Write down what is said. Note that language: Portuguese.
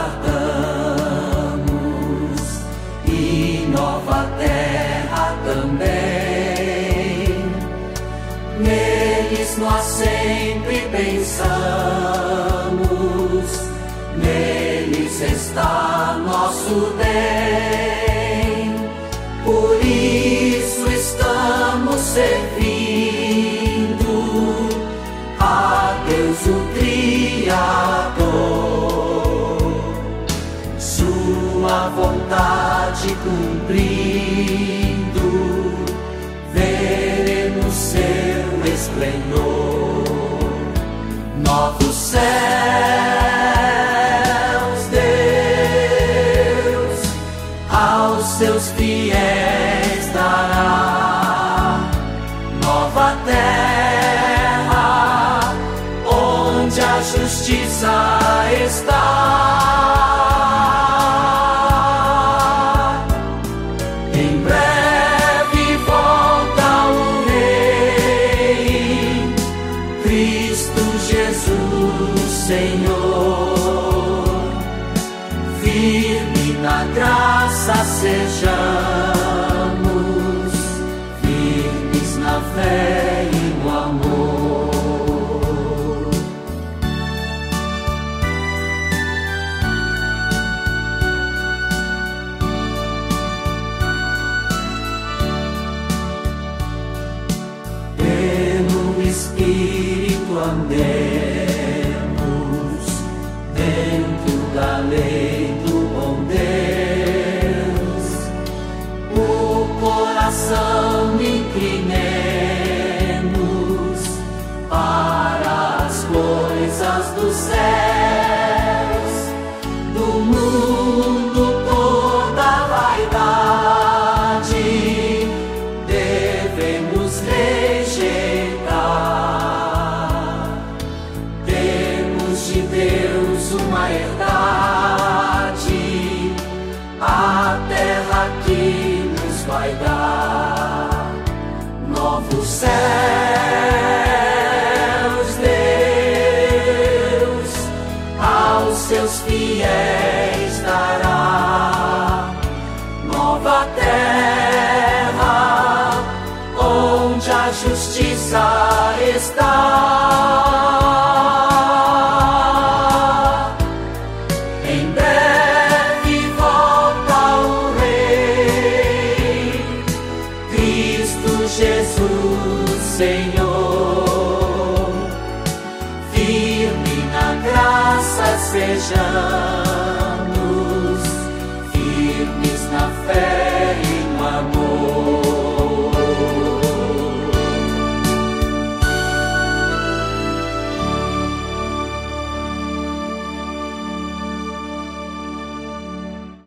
aguardamos, e nova terra também. Neles nós sempre pensamos, neles está nosso bem. Por isso estamos servindo a Deus o Criador, sua vontade cumprindo, veremos seu esplendor. Novos céus, Deus aos seus fiéis dará, nova terra onde a justiça está. Em breve volta o Rei, Cristo Jesus Senhor. Firme na graça sejamos, firmes na fé e no amor. Pelo Espírito andemos dentro da lei do bom Deus, o coração inclinemos para as coisas dos céus, do mundo toda vaidade devemos rejeitar. Temos de Deus uma herdade, a terra que nos vai dar. Novos céus, Deus aos seus fiéis dará, nova terra onde a justiça está. Em breve volta o Rei, Cristo Jesus Senhor. Firme na graça sejamos,